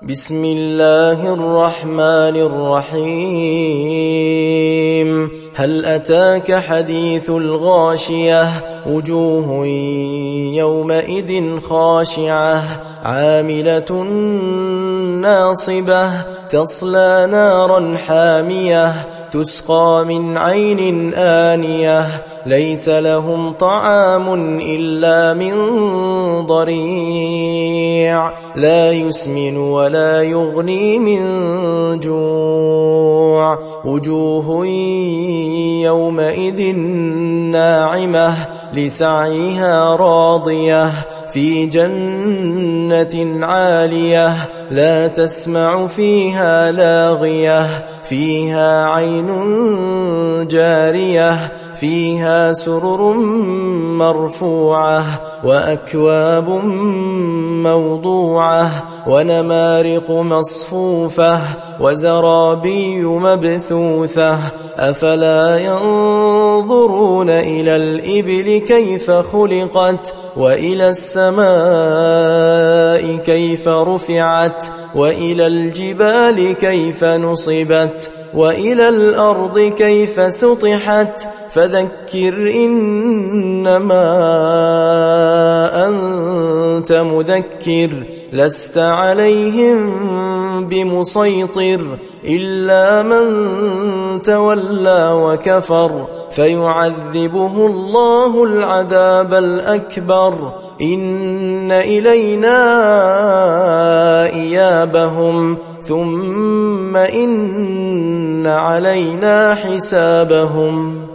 بسم الله الرحمن الرحيم هل أتاك حديث الغاشية وجوه يومئذ خاشعة عاملة ناصبة تصلى نارا حامية تسقى من عين آنية ليس لهم طعام إلا من ضريع لا يسمن ولا يغني من جوع وجوه يومئذ ناعمة لسعيها راضية في جنة عالية لا تسمع فيها لاغية فيها عين جارية فيها سرر مرفوعة وأكواب موضوعة ونمارق مصفوفة وزرابي مبثوثة أفلا ينظرون إلى الإبل كيف خلقت وإلى السماء كيف رفعت وإلى الجبال كيف نصبت وإلى الأرض كيف سطحت فذكر إنما أنت مذكر لست عليهم بمسيطر إلا من تولى وكفر فيعذبه الله العذاب الأكبر إن إلينا إيابهم ثم إن علينا حسابهم